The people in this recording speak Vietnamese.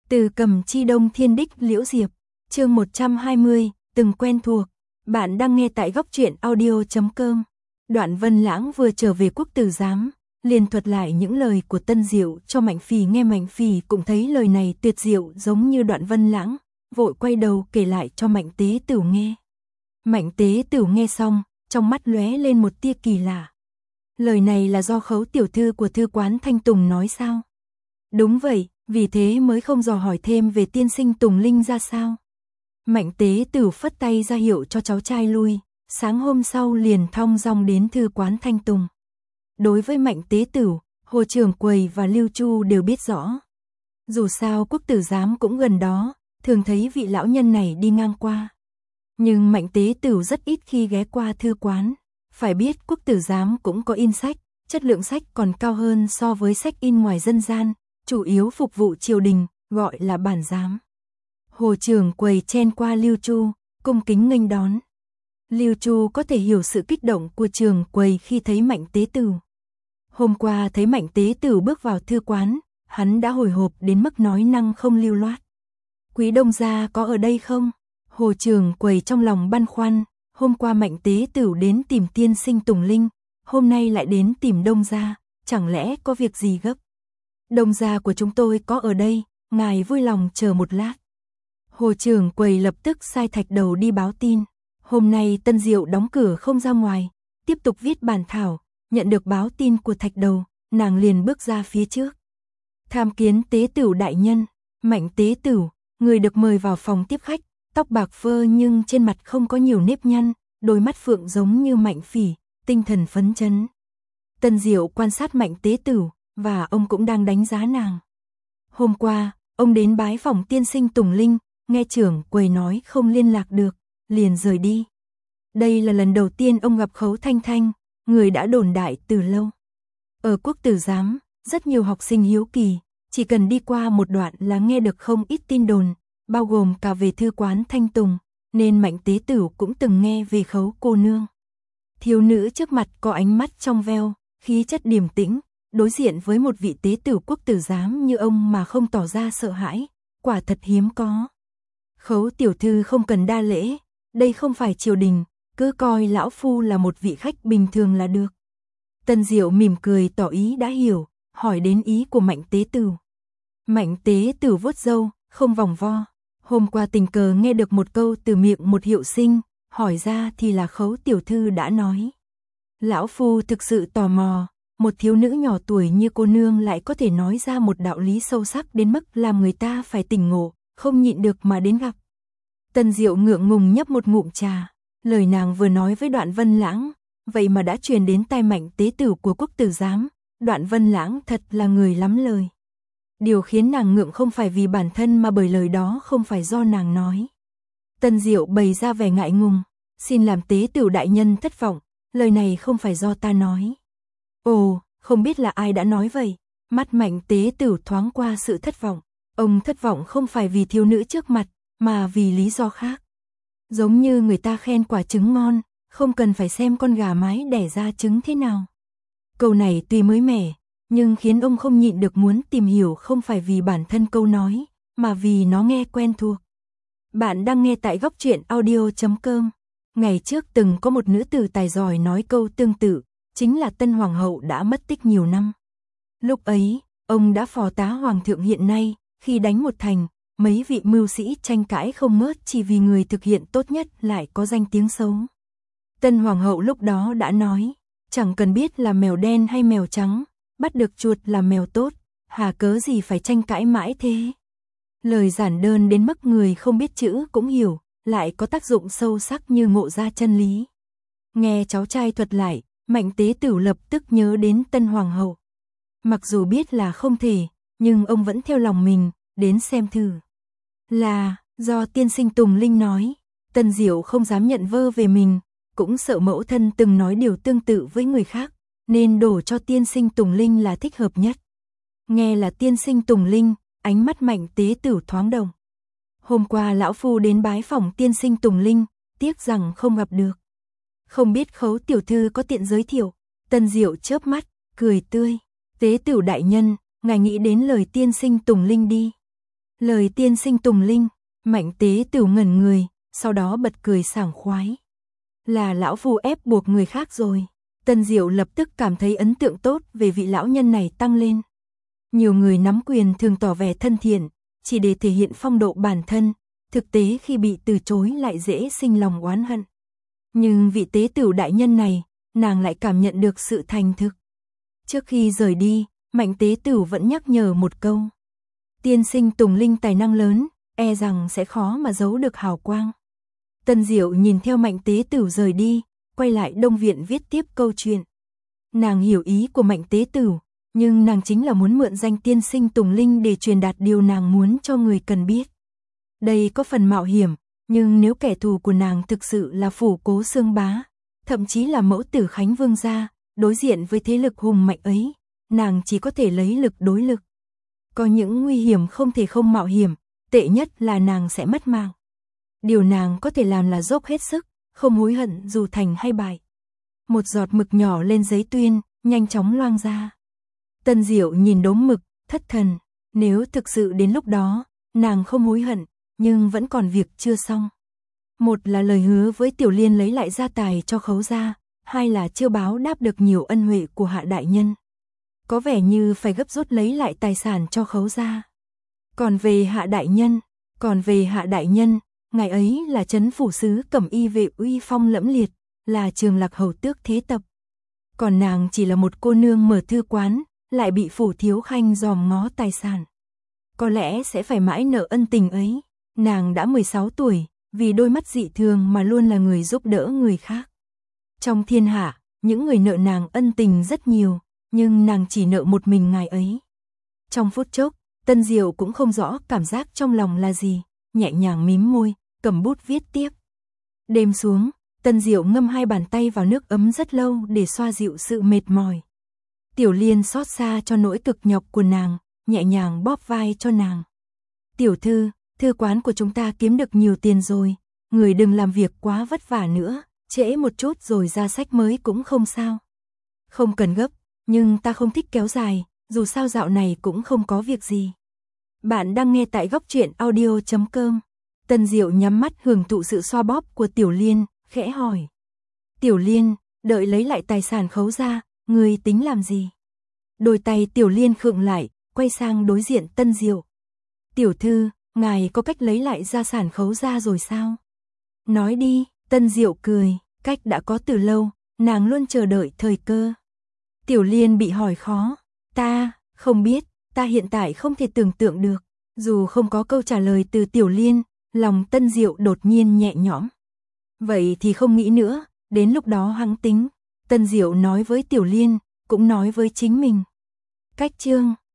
Từ Cầm Chi Đông Thiên Đích Liễu Diệp, chương 120, từng quen thuộc. Bạn đang nghe tại góc truyện audio.com. Đoạn Vân Lãng vừa trở về quốc tử giám, liền thuật lại những lời của Tân Diệu cho Mạnh Phỉ nghe. Mạnh Phỉ cũng thấy lời này tuyệt diệu giống như Đoạn Vân Lãng, vội quay đầu kể lại cho Mạnh Tế Tửu nghe. Mạnh Tế Tửu nghe xong, trong mắt lóe lên một tia kỳ lạ. Lời này là do Khấu tiểu thư của thư quán Thanh Tùng nói sao? Đúng vậy, vì thế mới không dò hỏi thêm về tiên sinh Tùng Linh ra sao. Mạnh Tế Tửu phất tay ra hiệu cho cháu trai lui, sáng hôm sau liền thong dong đến thư quán Thanh Tùng. Đối với Mạnh Tế Tửu, Hồ Trường Quầy và Lưu Chu đều biết rõ. Dù sao quốc tử giám cũng gần đó, thường thấy vị lão nhân này đi ngang qua. Nhưng Mạnh Tế Tửu rất ít khi ghé qua thư quán. Phải biết quốc tử giám cũng có in sách, chất lượng sách còn cao hơn so với sách in ngoài dân gian, chủ yếu phục vụ triều đình, gọi là bản giám. Hồ Trường Quầy chen qua Lưu Chu, cung kính nghênh đón. Lưu Chu có thể hiểu sự kích động của Trường Quầy khi thấy Mạnh Tế Tửu. Hôm qua thấy Mạnh Tế Tửu bước vào thư quán, hắn đã hồi hộp đến mức nói năng không lưu loát. Quý đông gia có ở đây không? Hồ Trường Quầy trong lòng băn khoăn, hôm qua Mạnh Tế Tửu đến tìm tiên sinh Tùng Linh, hôm nay lại đến tìm đông gia, chẳng lẽ có việc gì gấp? Đông gia của chúng tôi có ở đây, ngài vui lòng chờ một lát. Hồ Trường Quầy lập tức sai Thạch Đầu đi báo tin. Hôm nay Tân Diệu đóng cửa không ra ngoài, tiếp tục viết bản thảo, nhận được báo tin của Thạch Đầu, nàng liền bước ra phía trước. Tham kiến Tế Tửu đại nhân. Mạnh Tế Tửu, người được mời vào phòng tiếp khách, tóc bạc phơ nhưng trên mặt không có nhiều nếp nhăn, đôi mắt phượng giống như Mạnh Phỉ, tinh thần phấn chấn. Tân Diệu quan sát Mạnh Tế Tửu, và ông cũng đang đánh giá nàng. Hôm qua, ông đến bái phòng tiên sinh Tùng Linh, nghe Trưởng Quầy nói không liên lạc được, liền rời đi. Đây là lần đầu tiên ông gặp Khấu Thanh Thanh, người đã đồn đại từ lâu. Ở quốc tử giám, rất nhiều học sinh hiếu kỳ, chỉ cần đi qua một đoạn là nghe được không ít tin đồn, bao gồm cả về thư quán Thanh Tùng, nên Mạnh Tế Tửu cũng từng nghe về Khấu cô nương. Thiếu nữ trước mặt có ánh mắt trong veo, khí chất điềm tĩnh, đối diện với một vị tế tửu quốc tử giám như ông mà không tỏ ra sợ hãi, quả thật hiếm có. Khấu tiểu thư không cần đa lễ, đây không phải triều đình, cứ coi lão phu là một vị khách bình thường là được. Tân Diệu mỉm cười tỏ ý đã hiểu, hỏi đến ý của Mạnh Tế Tửu. Mạnh Tế Tửu vuốt râu, không vòng vo. Hôm qua tình cờ nghe được một câu từ miệng một hiệu sinh, hỏi ra thì là Khấu tiểu thư đã nói. Lão phu thực sự tò mò, một thiếu nữ nhỏ tuổi như cô nương lại có thể nói ra một đạo lý sâu sắc đến mức làm người ta phải tỉnh ngộ, không nhịn được mà đến gặp. Tân Diệu ngượng ngùng nhấp một ngụm trà, lời nàng vừa nói với Đoạn Vân Lãng, vậy mà đã truyền đến tai Mạnh Tế Tửu của quốc tử giám. Đoạn Vân Lãng thật là người lắm lời. Điều khiến nàng ngượng không phải vì bản thân mà bởi lời đó không phải do nàng nói. Tân Diệu bày ra vẻ ngại ngùng, xin làm Tế Tửu đại nhân thất vọng, lời này không phải do ta nói. Ồ, không biết là ai đã nói vậy. Mắt Mạnh Tế Tửu thoáng qua sự thất vọng. Ông thất vọng không phải vì thiếu nữ trước mặt, mà vì lý do khác. Giống như người ta khen quả trứng ngon, không cần phải xem con gà mái đẻ ra trứng thế nào. Câu này tuy mới mẻ, nhưng khiến ông không nhịn được muốn tìm hiểu, không phải vì bản thân câu nói, mà vì nó nghe quen thuộc. Bạn đang nghe tại góc truyện audio.com. Ngày trước từng có một nữ tử tài giỏi nói câu tương tự, chính là Tân Hoàng hậu đã mất tích nhiều năm. Lúc ấy, ông đã phò tá Hoàng thượng hiện nay, khi đánh một thành, mấy vị mưu sĩ tranh cãi không ngớt chỉ vì người thực hiện tốt nhất lại có danh tiếng xấu. Tân Hoàng hậu lúc đó đã nói, chẳng cần biết là mèo đen hay mèo trắng, bắt được chuột là mèo tốt, hà cớ gì phải tranh cãi mãi thế. Lời giản đơn đến mức người không biết chữ cũng hiểu, lại có tác dụng sâu sắc như ngộ ra chân lý. Nghe cháu trai thuật lại, Mạnh Tế Tửu lập tức nhớ đến Tân Hoàng hậu. Mặc dù biết là không thể, nhưng ông vẫn theo lòng mình, đến xem thử. Là, do tiên sinh Tùng Linh nói, Tân Diệu không dám nhận vơ về mình, cũng sợ mẫu thân từng nói điều tương tự với người khác, nên đổ cho tiên sinh Tùng Linh là thích hợp nhất. Nghe là tiên sinh Tùng Linh, ánh mắt Mạnh Tế Tửu thoáng động. Hôm qua lão phu đến bái phòng tiên sinh Tùng Linh, tiếc rằng không gặp được. Không biết Khấu tiểu thư có tiện giới thiệu. Tân Diệu chớp mắt, cười tươi. Tế Tửu đại nhân, ngài nghĩ đến lời tiên sinh Tùng Linh đi. Lời tiên sinh Tùng Linh, Mạnh Tế Tửu ngẩn người, sau đó bật cười sảng khoái. Là lão phu ép buộc người khác rồi. Tân Diệu lập tức cảm thấy ấn tượng tốt về vị lão nhân này tăng lên. Nhiều người nắm quyền thường tỏ vẻ thân thiện, chỉ để thể hiện phong độ bản thân, thực tế khi bị từ chối lại dễ sinh lòng oán hận. Nhưng vị tế tửu đại nhân này, nàng lại cảm nhận được sự thành thực. Trước khi rời đi, Mạnh Tế Tửu vẫn nhắc nhở một câu. Tiên sinh Tùng Linh tài năng lớn, e rằng sẽ khó mà giấu được hào quang. Tân Diệu nhìn theo Mạnh Tế Tửu rời đi, quay lại Đông Viện viết tiếp câu chuyện. Nàng hiểu ý của Mạnh Tế Tửu, nhưng nàng chính là muốn mượn danh tiên sinh Tùng Linh để truyền đạt điều nàng muốn cho người cần biết. Đây có phần mạo hiểm, nhưng nếu kẻ thù của nàng thực sự là Phủ Cố Xương Bá, thậm chí là mẫu tử Khánh Vương gia, đối diện với thế lực hùng mạnh ấy, nàng chỉ có thể lấy lực đối lực. Có những nguy hiểm không thể không mạo hiểm, tệ nhất là nàng sẽ mất mạng. Điều nàng có thể làm là dốc hết sức, không hối hận dù thành hay bại. Một giọt mực nhỏ lên giấy tuyên, nhanh chóng loang ra. Tân Diệu nhìn đốm mực, thất thần. Nếu thực sự đến lúc đó, nàng không hối hận, nhưng vẫn còn việc chưa xong. Một là lời hứa với Tiểu Liên lấy lại gia tài cho Khấu gia, hai là chưa báo đáp được nhiều ân huệ của Hạ đại nhân. Có vẻ như phải gấp rút lấy lại tài sản cho Khấu gia. Còn về Hạ đại nhân, ngài ấy là trấn phủ sứ cẩm y vệ uy phong lẫm liệt, là Trường Lạc hầu tước thế tập. Còn nàng chỉ là một cô nương mở thư quán, lại bị phủ thiếu khanh dòm ngó tài sản. Có lẽ sẽ phải mãi nợ ân tình ấy. Nàng đã 16 tuổi, vì đôi mắt dị thường mà luôn là người giúp đỡ người khác. Trong thiên hạ, những người nợ nàng ân tình rất nhiều, nhưng nàng chỉ nợ một mình ngài ấy. Trong phút chốc, Tân Diệu cũng không rõ cảm giác trong lòng là gì, nhẹ nhàng mím môi, cầm bút viết tiếp. Đêm xuống, Tân Diệu ngâm hai bàn tay vào nước ấm rất lâu để xoa dịu sự mệt mỏi. Tiểu Liên xót xa cho nỗi cực nhọc của nàng, nhẹ nhàng bóp vai cho nàng. Tiểu thư, thư quán của chúng ta kiếm được nhiều tiền rồi, người đừng làm việc quá vất vả nữa, trễ một chút rồi ra sách mới cũng không sao. Không cần gấp, nhưng ta không thích kéo dài, dù sao dạo này cũng không có việc gì. Bạn đang nghe tại góc truyện audio.com. Tân Diệu nhắm mắt hưởng thụ sự xoa bóp của Tiểu Liên, khẽ hỏi. Tiểu Liên, đợi lấy lại tài sản Khấu gia, người tính làm gì? Đôi tay Tiểu Liên khựng lại, quay sang đối diện Tân Diệu. Tiểu thư, ngài có cách lấy lại gia sản Khấu gia rồi sao? Nói đi, Tân Diệu cười, cách đã có từ lâu, nàng luôn chờ đợi thời cơ. Tiểu Liên bị hỏi khó, ta, không biết, ta hiện tại không thể tưởng tượng được. Dù không có câu trả lời từ Tiểu Liên, lòng Tân Diệu đột nhiên nhẹ nhõm. Vậy thì không nghĩ nữa, đến lúc đó hẵng tính. Tân Diệu nói với Tiểu Liên, cũng nói với chính mình. Cách chương